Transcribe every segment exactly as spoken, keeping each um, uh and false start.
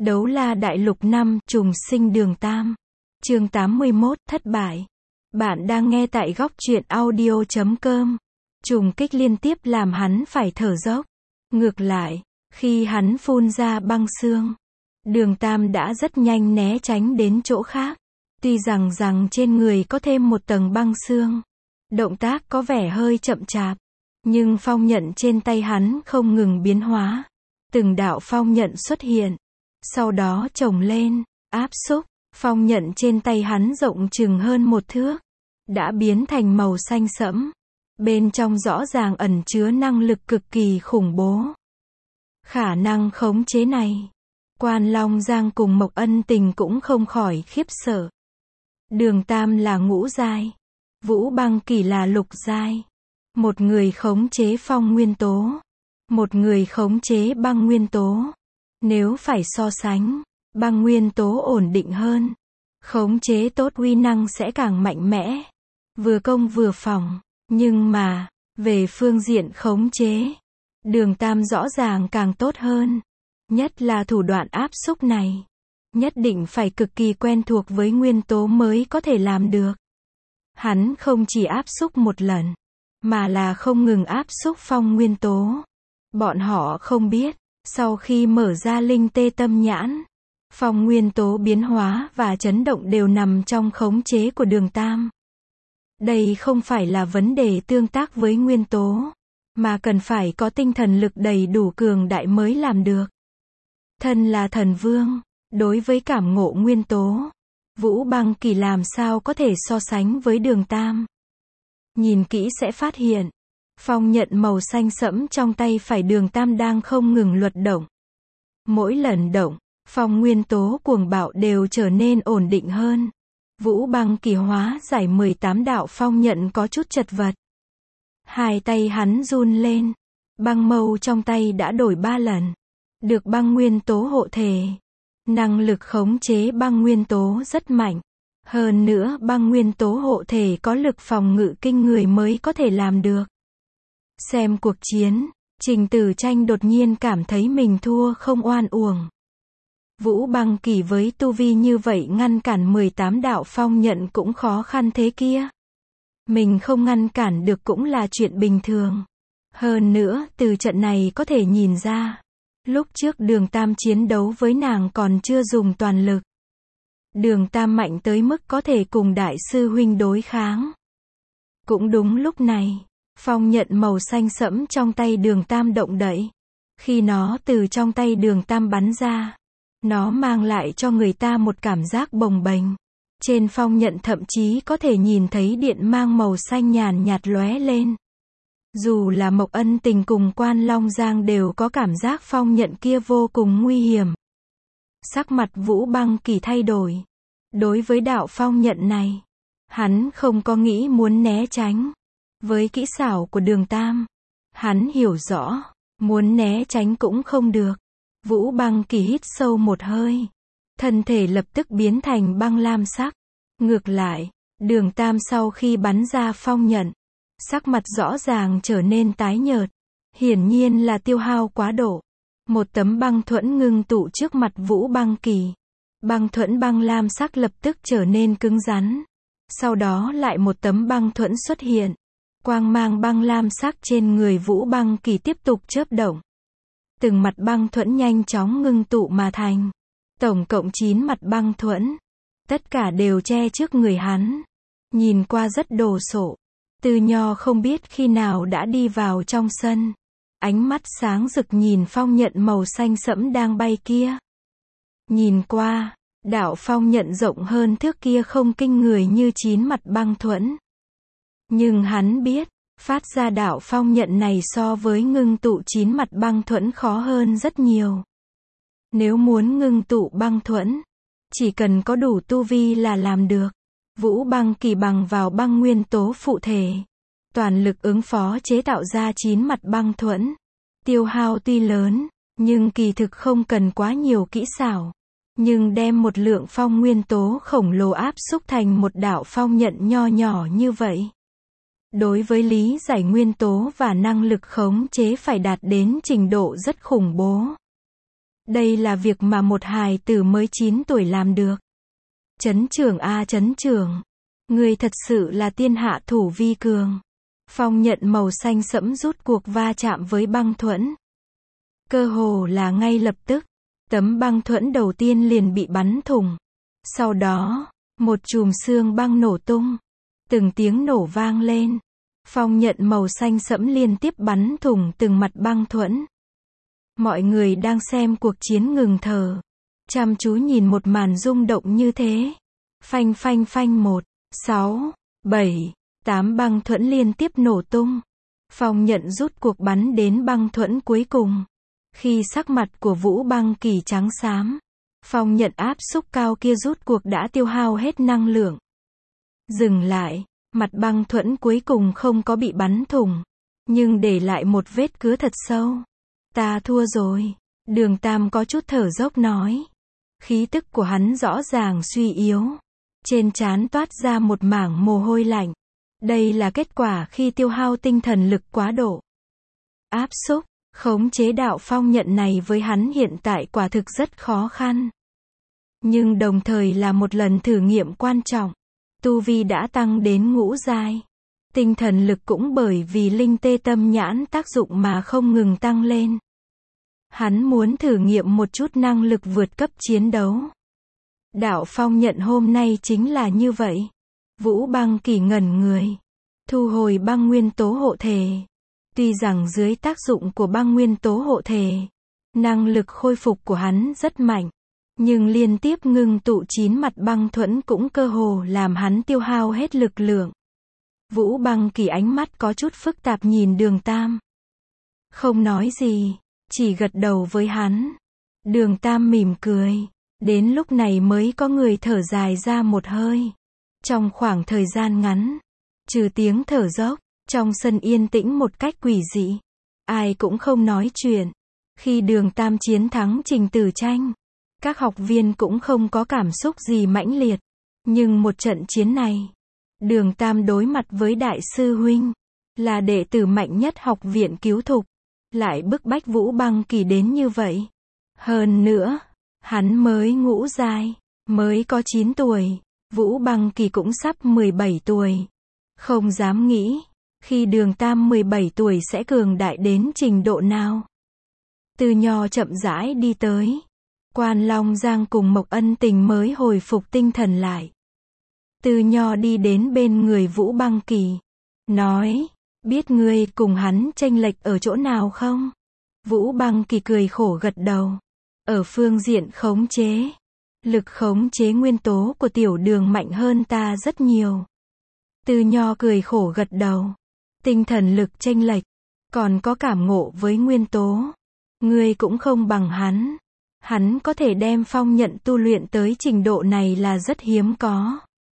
Đấu la đại lục năm, trùng sinh đường Tam. Chương tám mươi mốt, thất bại. Bạn đang nghe tại góc truyện audio chấm com. Trùng kích liên tiếp làm hắn phải thở dốc. Ngược lại, khi hắn phun ra băng xương, đường Tam đã rất nhanh né tránh đến chỗ khác. Tuy rằng rằng trên người có thêm một tầng băng xương, động tác có vẻ hơi chậm chạp, nhưng phong nhận trên tay hắn không ngừng biến hóa. Từng đạo phong nhận xuất hiện, sau đó chồng lên, áp xúc. Phong nhận trên tay hắn rộng chừng hơn một thước, đã biến thành màu xanh sẫm. Bên trong rõ ràng ẩn chứa năng lực cực kỳ khủng bố. Khả năng khống chế này, Quan Long Giang cùng Mộc Ân Tình cũng không khỏi khiếp sợ. Đường Tam là ngũ giai, Vũ Băng Kỳ là lục giai. Một người khống chế phong nguyên tố, một người khống chế băng nguyên tố. Nếu phải so sánh, băng nguyên tố ổn định hơn, khống chế tốt uy năng sẽ càng mạnh mẽ, vừa công vừa phòng. Nhưng mà, về phương diện khống chế, đường Tam rõ ràng càng tốt hơn. Nhất là thủ đoạn áp xúc này, nhất định phải cực kỳ quen thuộc với nguyên tố mới có thể làm được. Hắn không chỉ áp xúc một lần, mà là không ngừng áp xúc phong nguyên tố. Bọn họ không biết, sau khi mở ra linh tê tâm nhãn, phong nguyên tố biến hóa và chấn động đều nằm trong khống chế của đường Tam. Đây không phải là vấn đề tương tác với nguyên tố, mà cần phải có tinh thần lực đầy đủ cường đại mới làm được. Thân là thần vương, đối với cảm ngộ nguyên tố, Vũ Băng Kỳ làm sao có thể so sánh với đường Tam. Nhìn kỹ sẽ phát hiện, phong nhận màu xanh sẫm trong tay phải đường Tam đang không ngừng luật động. Mỗi lần động, phong nguyên tố cuồng bạo đều trở nên ổn định hơn. Vũ Băng Kỳ hóa giải mười tám đạo phong nhận có chút chật vật. Hai tay hắn run lên, băng mâu trong tay đã đổi ba lần. Được băng nguyên tố hộ thể, năng lực khống chế băng nguyên tố rất mạnh. Hơn nữa băng nguyên tố hộ thể có lực phòng ngự kinh người mới có thể làm được. Xem cuộc chiến, Trình Tử Tranh đột nhiên cảm thấy mình thua không oan uổng. Vũ Băng Kỳ với tu vi như vậy ngăn cản mười tám đạo phong nhận cũng khó khăn thế kia. Mình không ngăn cản được cũng là chuyện bình thường. Hơn nữa, từ trận này có thể nhìn ra, lúc trước đường Tam chiến đấu với nàng còn chưa dùng toàn lực. Đường Tam mạnh tới mức có thể cùng đại sư huynh đối kháng. Cũng đúng lúc này, phong nhận màu xanh sẫm trong tay đường Tam động đậy. Khi nó từ trong tay đường Tam bắn ra, nó mang lại cho người ta một cảm giác bồng bềnh. Trên phong nhận thậm chí có thể nhìn thấy điện mang màu xanh nhàn nhạt lóe lên. Dù là Mộc Ân Tình cùng Quan Long Giang đều có cảm giác phong nhận kia vô cùng nguy hiểm. Sắc mặt Vũ Băng Kỳ thay đổi. Đối với đạo phong nhận này, hắn không có nghĩ muốn né tránh. Với kỹ xảo của đường Tam, hắn hiểu rõ, muốn né tránh cũng không được. Vũ Băng Kỳ hít sâu một hơi, thân thể lập tức biến thành băng lam sắc. Ngược lại, đường Tam sau khi bắn ra phong nhận, sắc mặt rõ ràng trở nên tái nhợt. Hiển nhiên là tiêu hao quá độ. Một tấm băng thuẫn ngưng tụ trước mặt Vũ Băng Kỳ. Băng thuẫn băng lam sắc lập tức trở nên cứng rắn. Sau đó lại một tấm băng thuẫn xuất hiện. Quang mang băng lam sắc trên người Vũ Băng Kỳ tiếp tục chớp động. Từng mặt băng thuẫn nhanh chóng ngưng tụ mà thành. Tổng cộng chín mặt băng thuẫn. Tất cả đều che trước người hắn. Nhìn qua rất đồ sộ. Từ Nho không biết khi nào đã đi vào trong sân. Ánh mắt sáng rực nhìn phong nhận màu xanh sẫm đang bay kia. Nhìn qua, đạo phong nhận rộng hơn thước kia không kinh người như chín mặt băng thuẫn. Nhưng hắn biết, phát ra đạo phong nhận này so với ngưng tụ chín mặt băng thuẫn khó hơn rất nhiều. Nếu muốn ngưng tụ băng thuẫn, chỉ cần có đủ tu vi là làm được. Vũ Băng Kỳ bằng vào băng nguyên tố phụ thể, toàn lực ứng phó chế tạo ra chín mặt băng thuẫn. Tiêu hao tuy lớn, nhưng kỳ thực không cần quá nhiều kỹ xảo. Nhưng đem một lượng phong nguyên tố khổng lồ áp xúc thành một đạo phong nhận nho nhỏ như vậy. Đối với lý giải nguyên tố và năng lực khống chế phải đạt đến trình độ rất khủng bố. Đây là việc mà một hài tử mới chín tuổi làm được. Trấn trưởng a trấn trưởng. Người thật sự là tiên hạ thủ vi cường. Phong nhận màu xanh sẫm rút cuộc va chạm với băng thuẫn. Cơ hồ là ngay lập tức, tấm băng thuẫn đầu tiên liền bị bắn thủng. Sau đó, một chùm xương băng nổ tung. Từng tiếng nổ vang lên. Phong nhận màu xanh sẫm liên tiếp bắn thủng từng mặt băng thuẫn. Mọi người đang xem cuộc chiến ngừng thở. Chăm chú nhìn một màn rung động như thế. Phanh phanh phanh một, sáu, bảy, tám băng thuẫn liên tiếp nổ tung. Phong nhận rút cuộc bắn đến băng thuẫn cuối cùng. Khi sắc mặt của Vũ Băng Kỳ trắng xám, phong nhận áp xúc cao kia rút cuộc đã tiêu hao hết năng lượng. Dừng lại, mặt băng thuẫn cuối cùng không có bị bắn thủng, nhưng để lại một vết cứa thật sâu. Ta thua rồi. Đường Tam có chút thở dốc nói. Khí tức của hắn rõ ràng suy yếu. Trên trán toát ra một mảng mồ hôi lạnh. Đây là kết quả khi tiêu hao tinh thần lực quá độ. Áp xúc, khống chế đạo phong nhận này với hắn hiện tại quả thực rất khó khăn. Nhưng đồng thời là một lần thử nghiệm quan trọng. Tu vi đã tăng đến ngũ giai. Tinh thần lực cũng bởi vì linh tê tâm nhãn tác dụng mà không ngừng tăng lên. Hắn muốn thử nghiệm một chút năng lực vượt cấp chiến đấu. Đạo phong nhận hôm nay chính là như vậy. Vũ Băng Kỳ ngẩn người. Thu hồi băng nguyên tố hộ thể. Tuy rằng dưới tác dụng của băng nguyên tố hộ thể, năng lực khôi phục của hắn rất mạnh. Nhưng liên tiếp ngưng tụ chín mặt băng thuẫn cũng cơ hồ làm hắn tiêu hao hết lực lượng. Vũ Băng Kỳ ánh mắt có chút phức tạp nhìn Đường Tam. Không nói gì, chỉ gật đầu với hắn. Đường Tam mỉm cười. Đến lúc này mới có người thở dài ra một hơi. Trong khoảng thời gian ngắn, trừ tiếng thở dốc, trong sân yên tĩnh một cách quỷ dị. Ai cũng không nói chuyện. Khi Đường Tam chiến thắng Trình Tử Tranh, các học viên cũng không có cảm xúc gì mãnh liệt. Nhưng một trận chiến này, Đường Tam đối mặt với Đại sư Huynh, là đệ tử mạnh nhất học viện cứu thục, lại bức bách Vũ Băng Kỳ đến như vậy. Hơn nữa, hắn mới ngũ giai, mới có chín tuổi, Vũ Băng Kỳ cũng sắp mười bảy tuổi. Không dám nghĩ, khi Đường Tam mười bảy tuổi sẽ cường đại đến trình độ nào. Từ Nho chậm rãi đi tới. Quan Long Giang cùng Mộc Ân Tình mới hồi phục tinh thần lại. Từ Nho đi đến bên người Vũ Băng Kỳ, nói, biết ngươi cùng hắn chênh lệch ở chỗ nào không? Vũ Băng Kỳ cười khổ gật đầu. Ở phương diện khống chế, lực khống chế nguyên tố của tiểu Đường mạnh hơn ta rất nhiều. Từ Nho cười khổ gật đầu. Tinh thần lực chênh lệch, còn có cảm ngộ với nguyên tố. Ngươi cũng không bằng hắn. Hắn có thể đem phong nhận tu luyện tới trình độ này là rất hiếm có.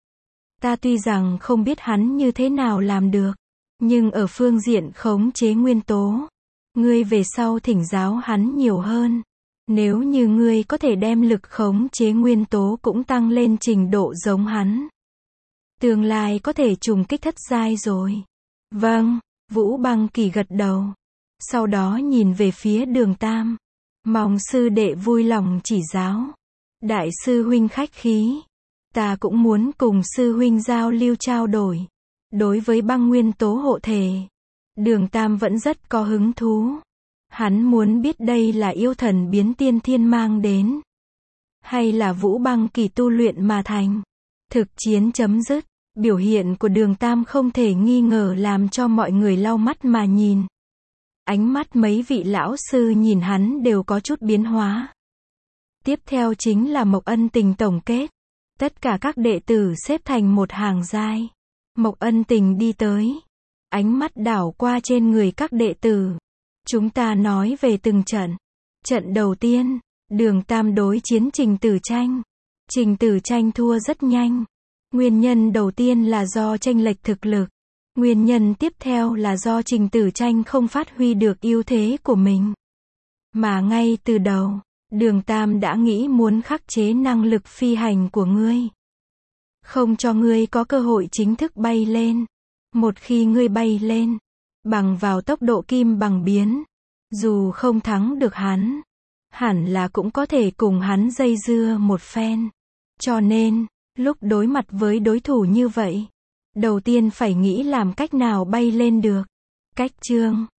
Ta tuy rằng không biết hắn như thế nào làm được, nhưng ở phương diện khống chế nguyên tố, ngươi về sau thỉnh giáo hắn nhiều hơn. Nếu như ngươi có thể đem lực khống chế nguyên tố cũng tăng lên trình độ giống hắn, tương lai có thể trùng kích thất giai rồi. Vâng, Vũ Băng Kỳ gật đầu. Sau đó nhìn về phía Đường Tam. Mong sư đệ vui lòng chỉ giáo. Đại sư huynh khách khí. Ta cũng muốn cùng sư huynh giao lưu trao đổi. Đối với băng nguyên tố hộ thể, Đường Tam vẫn rất có hứng thú. Hắn muốn biết đây là yêu thần biến tiên thiên mang đến, hay là Vũ Băng Kỳ tu luyện mà thành. Thực chiến chấm dứt. Biểu hiện của Đường Tam không thể nghi ngờ làm cho mọi người lau mắt mà nhìn. Ánh mắt mấy vị lão sư nhìn hắn đều có chút biến hóa. Tiếp theo chính là Mộc Ân Tình tổng kết. Tất cả các đệ tử xếp thành một hàng giai. Mộc Ân Tình đi tới. Ánh mắt đảo qua trên người các đệ tử. Chúng ta nói về từng trận. Trận đầu tiên, Đường Tam đối chiến Trình Tử Tranh. Trình Tử Tranh thua rất nhanh. Nguyên nhân đầu tiên là do chênh lệch thực lực. Nguyên nhân tiếp theo là do Trình Tử Tranh không phát huy được ưu thế của mình. Mà ngay từ đầu, Đường Tam đã nghĩ muốn khắc chế năng lực phi hành của ngươi. Không cho ngươi có cơ hội chính thức bay lên. Một khi ngươi bay lên, bằng vào tốc độ kim bằng biến, dù không thắng được hắn, hẳn là cũng có thể cùng hắn dây dưa một phen. Cho nên, lúc đối mặt với đối thủ như vậy, đầu tiên phải nghĩ làm cách nào bay lên được. Cách chương